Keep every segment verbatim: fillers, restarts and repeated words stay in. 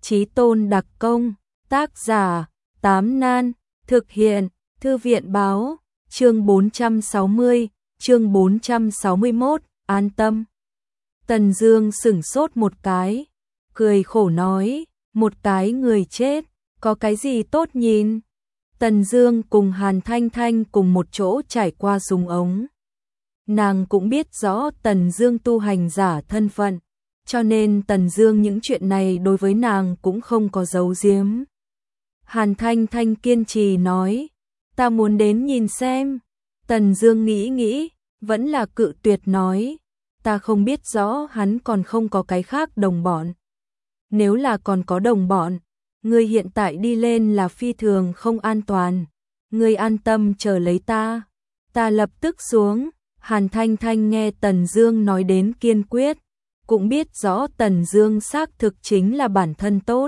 Chí tôn đặc công, tác giả, Tám Nan, thực hiện, Thư viện báo, chương bốn trăm sáu mươi, chương bốn trăm sáu mươi mốt, an tâm. Tần Dương sững sốt một cái, cười khổ nói, một cái người chết, có cái gì tốt nhìn? Tần Dương cùng Hàn Thanh Thanh cùng một chỗ trải qua súng ống. Nàng cũng biết rõ Tần Dương tu hành giả thân phận, cho nên Tần Dương những chuyện này đối với nàng cũng không có giấu giếm. Hàn Thanh Thanh kiên trì nói, ta muốn đến nhìn xem. Tần Dương nghĩ nghĩ, vẫn là cự tuyệt nói, ta không biết rõ hắn còn không có cái khác đồng bọn. Nếu là còn có đồng bọn, ngươi hiện tại đi lên là phi thường không an toàn. Ngươi an tâm chờ lấy ta. Ta lập tức xuống. Hàn Thanh Thanh nghe Tần Dương nói đến kiên quyết, cũng biết rõ Tần Dương xác thực chính là bản thân tốt.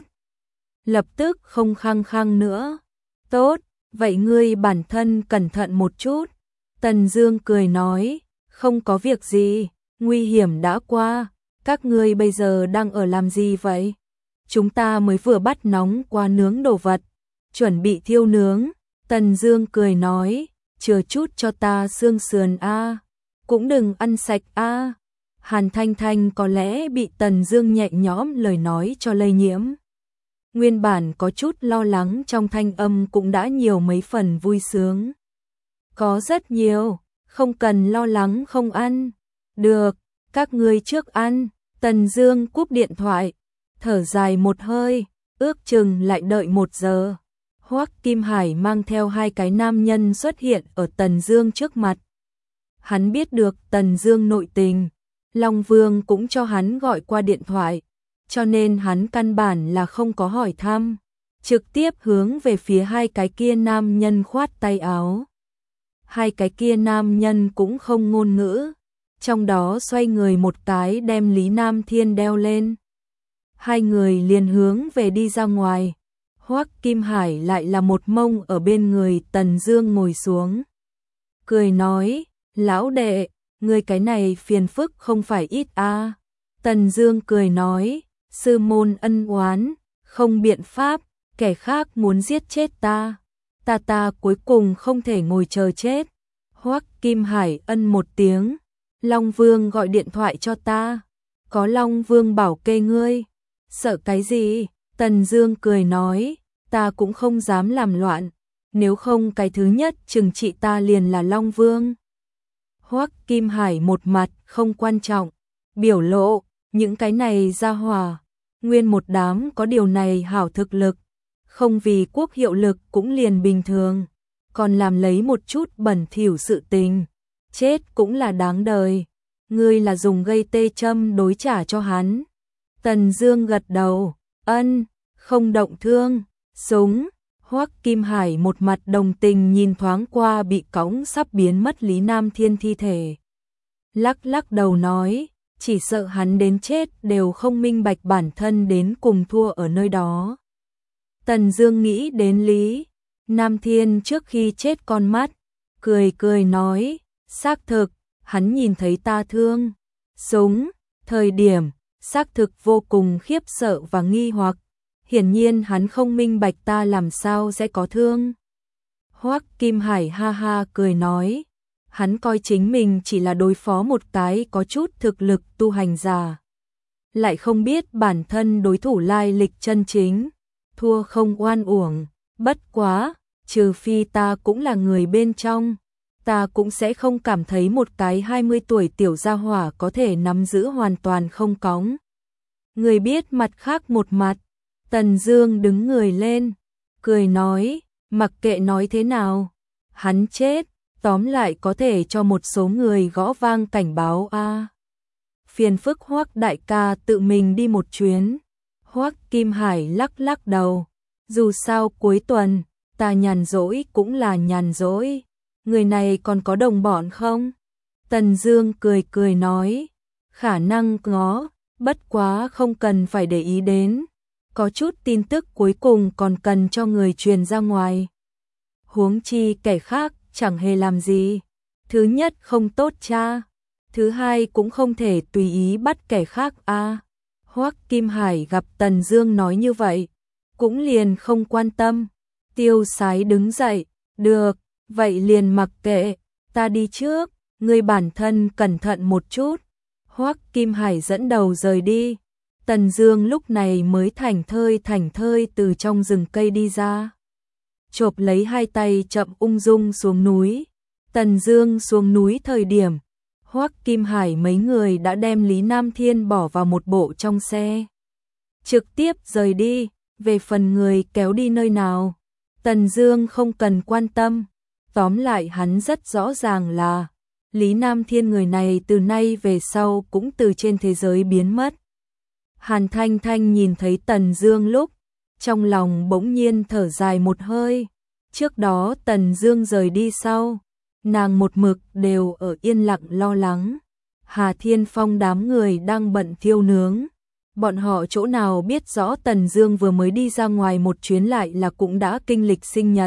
Lập tức không khăng khăng nữa. Tốt, vậy ngươi bản thân cẩn thận một chút. Tần Dương cười nói, không có việc gì, nguy hiểm đã qua, các ngươi bây giờ đang ở làm gì vậy? Chúng ta mới vừa bắt nóng qua nướng đồ vật, chuẩn bị thiêu nướng. Tần Dương cười nói, chừa chút cho ta xương sườn a, cũng đừng ăn sạch a. Hàn Thanh Thanh có lẽ bị Tần Dương nhẹ nhõm lời nói cho lây nhiễm. Nguyên bản có chút lo lắng trong thanh âm cũng đã nhiều mấy phần vui sướng. Có rất nhiều, không cần lo lắng không ăn. Được, các ngươi trước ăn. Tần Dương cúp điện thoại, thở dài một hơi, ước chừng lại đợi một giờ. Hoắc Kim Hải mang theo hai cái nam nhân xuất hiện ở Tần Dương trước mặt. Hắn biết được Tần Dương nội tình, Long Vương cũng cho hắn gọi qua điện thoại, cho nên hắn căn bản là không có hỏi thăm, trực tiếp hướng về phía hai cái kia nam nhân khoát tay áo. Hai cái kia nam nhân cũng không ngôn ngữ, trong đó xoay người một cái đem Lý Nam Thiên đeo lên. Hai người liền hướng về đi ra ngoài. Hoắc Kim Hải lại là một mông ở bên người Tần Dương ngồi xuống. Cười nói, lão đệ, ngươi cái này phiền phức không phải ít a. À. Tần Dương cười nói, sư môn ân oán, không biện pháp, kẻ khác muốn giết chết ta. Ta ta cuối cùng không thể ngồi chờ chết. Hoắc Kim Hải ân một tiếng, Long Vương gọi điện thoại cho ta. Có Long Vương bảo kê ngươi. Sợ cái gì? Tần Dương cười nói, ta cũng không dám làm loạn, nếu không cái thứ nhất trừng trị ta liền là Long Vương. Hoắc Kim Hải một mặt không quan trọng, biểu lộ, những cái này ra hỏa, nguyên một đám có điều này hảo thực lực, không vì quốc hiệu lực cũng liền bình thường, còn làm lấy một chút bẩn thỉu sự tình, chết cũng là đáng đời. Ngươi là dùng gây tê châm đối trả cho hắn. Tần Dương gật đầu, ân, không động thương, súng. Hoắc Kim Hải một mặt đồng tình nhìn thoáng qua bị cõng sắp biến mất Lý Nam Thiên thi thể. Lắc lắc đầu nói, chỉ sợ hắn đến chết đều không minh bạch bản thân đến cùng thua ở nơi đó. Tần Dương nghĩ đến Lý Nam Thiên trước khi chết con mắt, cười cười nói, xác thực, hắn nhìn thấy ta thương súng, thời điểm, xác thực vô cùng khiếp sợ và nghi hoặc. Hiển nhiên hắn không minh bạch ta làm sao sẽ có thương. Hoắc Kim Hải ha ha cười nói, hắn coi chính mình chỉ là đối phó một cái có chút thực lực tu hành giả, lại không biết bản thân đối thủ lai lịch chân chính, thua không oan uổng, bất quá, trừ phi ta cũng là người bên trong, ta cũng sẽ không cảm thấy một cái hai mươi tuổi tiểu gia hỏa có thể nắm giữ hoàn toàn không cóng. Người biết mặt khác một mặt. Tần Dương đứng người lên, cười nói, mặc kệ nói thế nào, hắn chết, tóm lại có thể cho một số người gõ vang cảnh báo a. À. Phiền phức Hoắc đại ca tự mình đi một chuyến. Hoắc Kim Hải lắc lắc đầu, dù sao cuối tuần, ta nhàn rỗi cũng là nhàn rỗi, người này còn có đồng bọn không? Tần Dương cười cười nói, khả năng có, bất quá không cần phải để ý đến. Có chút tin tức cuối cùng còn cần cho người truyền ra ngoài. Huống chi kẻ khác chẳng hề làm gì. Thứ nhất không tốt cha, thứ hai cũng không thể tùy ý bắt kẻ khác a. À. Hoắc Kim Hải gặp Tần Dương nói như vậy, cũng liền không quan tâm. Tiêu Sái đứng dậy, được, vậy liền mặc kệ, ta đi trước, ngươi bản thân cẩn thận một chút. Hoắc Kim Hải dẫn đầu rời đi. Tần Dương lúc này mới thảnh thơi thảnh thơi từ trong rừng cây đi ra. Chộp lấy hai tay chậm ung dung xuống núi. Tần Dương xuống núi thời điểm, Hoắc Kim Hải mấy người đã đem Lý Nam Thiên bỏ vào một bộ trong xe. Trực tiếp rời đi, về phần người kéo đi nơi nào, Tần Dương không cần quan tâm. Tóm lại hắn rất rõ ràng là Lý Nam Thiên người này từ nay về sau cũng từ trên thế giới biến mất. Hàn Thanh Thanh nhìn thấy Tần Dương lúc, trong lòng bỗng nhiên thở dài một hơi. Trước đó Tần Dương rời đi sau, nàng một mực đều ở yên lặng lo lắng. Hà Thiên Phong đám người đang bận thiêu nướng. Bọn họ chỗ nào biết rõ Tần Dương vừa mới đi ra ngoài một chuyến lại là cũng đã kinh lịch sinh nhật.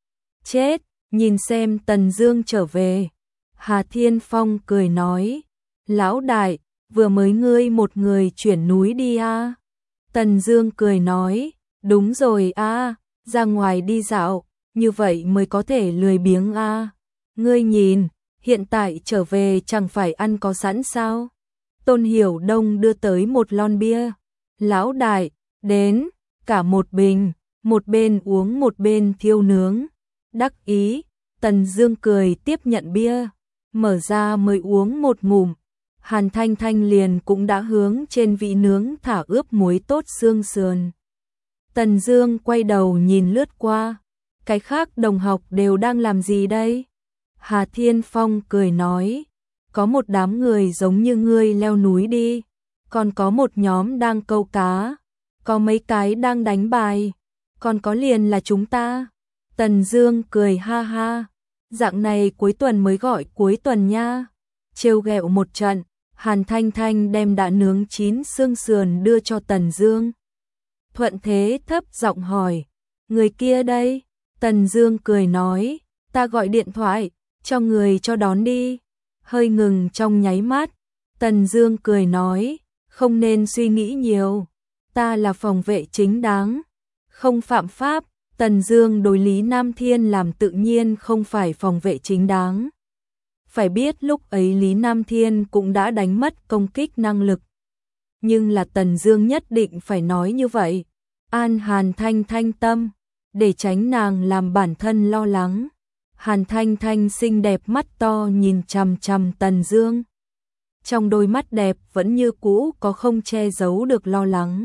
Chết, nhìn xem Tần Dương trở về. Hà Thiên Phong cười nói, lão đại, vừa mới ngươi một người chuyển núi đi a? Tần Dương cười nói, đúng rồi a, ra ngoài đi dạo, như vậy mới có thể lười biếng a. Ngươi nhìn, hiện tại trở về chẳng phải ăn có sẵn sao? Tôn Hiểu Đông đưa tới một lon bia. Lão đại, đến, cả một bình, một bên uống một bên thiêu nướng. Đắc ý, Tần Dương cười tiếp nhận bia, mở ra mới uống một ngụm. Hàn Thanh Thanh liền cũng đã hướng trên vị nướng thả ướp muối tốt xương sườn. Tần Dương quay đầu nhìn lướt qua, cái khác đồng học đều đang làm gì đây? Hà Thiên Phong cười nói, có một đám người giống như ngươi leo núi đi, còn có một nhóm đang câu cá, có mấy cái đang đánh bài, còn có liền là chúng ta. Tần Dương cười ha ha, dạng này cuối tuần mới gọi cuối tuần nha. Trêu ghẹo một trận, Hàn Thanh Thanh đem đã nướng chín xương sườn đưa cho Tần Dương. Thuận thế thấp giọng hỏi, người kia đây? Tần Dương cười nói, ta gọi điện thoại, cho người cho đón đi. Hơi ngừng trong nháy mắt, Tần Dương cười nói, không nên suy nghĩ nhiều, ta là phòng vệ chính đáng, không phạm pháp. Tần Dương đối Lý Nam Thiên làm tự nhiên không phải phòng vệ chính đáng. Phải biết lúc ấy Lý Nam Thiên cũng đã đánh mất công kích năng lực. Nhưng là Tần Dương nhất định phải nói như vậy, an Hàn Thanh Thanh tâm, để tránh nàng làm bản thân lo lắng. Hàn Thanh Thanh xinh đẹp mắt to nhìn chằm chằm Tần Dương. Trong đôi mắt đẹp vẫn như cũ có không che giấu được lo lắng.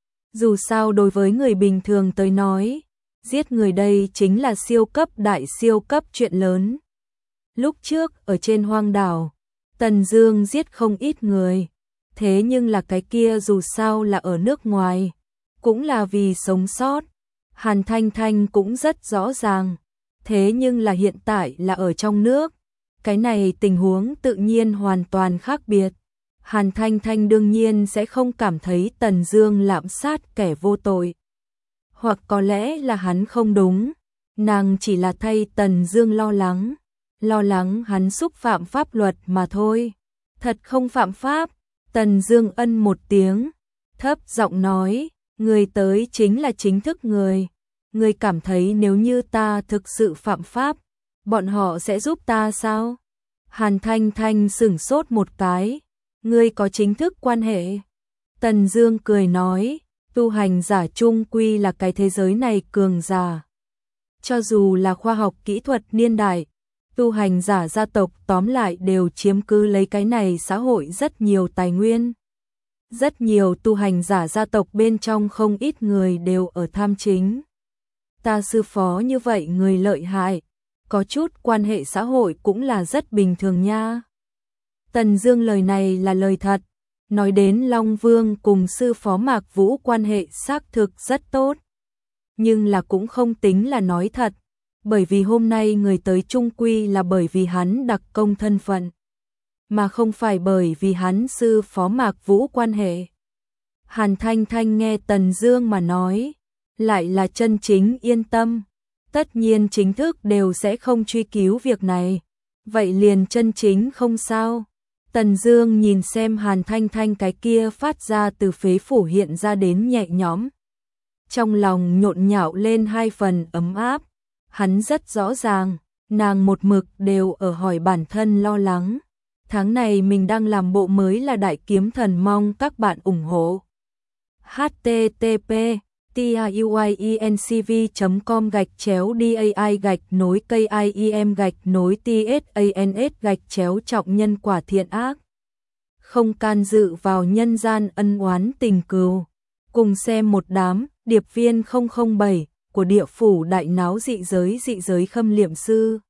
Dù sao đối với người bình thường tới nói, giết người đây chính là siêu cấp đại siêu cấp chuyện lớn. Lúc trước ở trên hoang đảo, Tần Dương giết không ít người, thế nhưng là cái kia dù sao là ở nước ngoài, cũng là vì sống sót. Hàn Thanh Thanh cũng rất rõ ràng, thế nhưng là hiện tại là ở trong nước, cái này tình huống tự nhiên hoàn toàn khác biệt. Hàn Thanh Thanh đương nhiên sẽ không cảm thấy Tần Dương lạm sát kẻ vô tội. Hoặc có lẽ là hắn không đúng, nàng chỉ là thay Tần Dương lo lắng, lo lắng hắn xúc phạm pháp luật mà thôi. Thật không phạm pháp. Tần Dương ân một tiếng, thấp giọng nói, người tới chính là chính thức người. Người cảm thấy nếu như ta thực sự phạm pháp, bọn họ sẽ giúp ta sao? Hàn Thanh Thanh sửng sốt một cái, ngươi có chính thức quan hệ? Tần Dương cười nói, tu hành giả chung quy là cái thế giới này cường giả. Cho dù là khoa học kỹ thuật niên đại, tu hành giả gia tộc tóm lại đều chiếm cứ lấy cái này xã hội rất nhiều tài nguyên. Rất nhiều tu hành giả gia tộc bên trong không ít người đều ở tham chính. Ta sư phó như vậy người lợi hại, có chút quan hệ xã hội cũng là rất bình thường nha. Tần Dương lời này là lời thật, nói đến Long Vương cùng sư phó Mạc Vũ quan hệ xác thực rất tốt. Nhưng là cũng không tính là nói thật, bởi vì hôm nay người tới chung quy là bởi vì hắn đặc công thân phận, mà không phải bởi vì hắn sư phó Mạc Vũ quan hệ. Hàn Thanh Thanh nghe Tần Dương mà nói, lại là chân chính yên tâm. Tất nhiên chính thức đều sẽ không truy cứu việc này, vậy liền chân chính không sao. Tần Dương nhìn xem Hàn Thanh Thanh cái kia phát ra từ phế phủ hiện ra đến nhẹ nhõm. Trong lòng nhộn nhạo lên hai phần ấm áp, hắn rất rõ ràng, nàng một mực đều ở hỏi bản thân lo lắng. Tháng này mình đang làm bộ mới là Đại Kiếm Thần, mong các bạn ủng hộ. h t t p tiuyencv chấm com gạch chéo dai gạch nối kim gạch nối tsans gạch chéo trọng nhân quả thiện ác. Không can dự vào nhân gian ân oán tình cừu. Cùng xem một đám điệp viên không không bảy của địa phủ đại náo dị giới dị giới khâm liệm sư.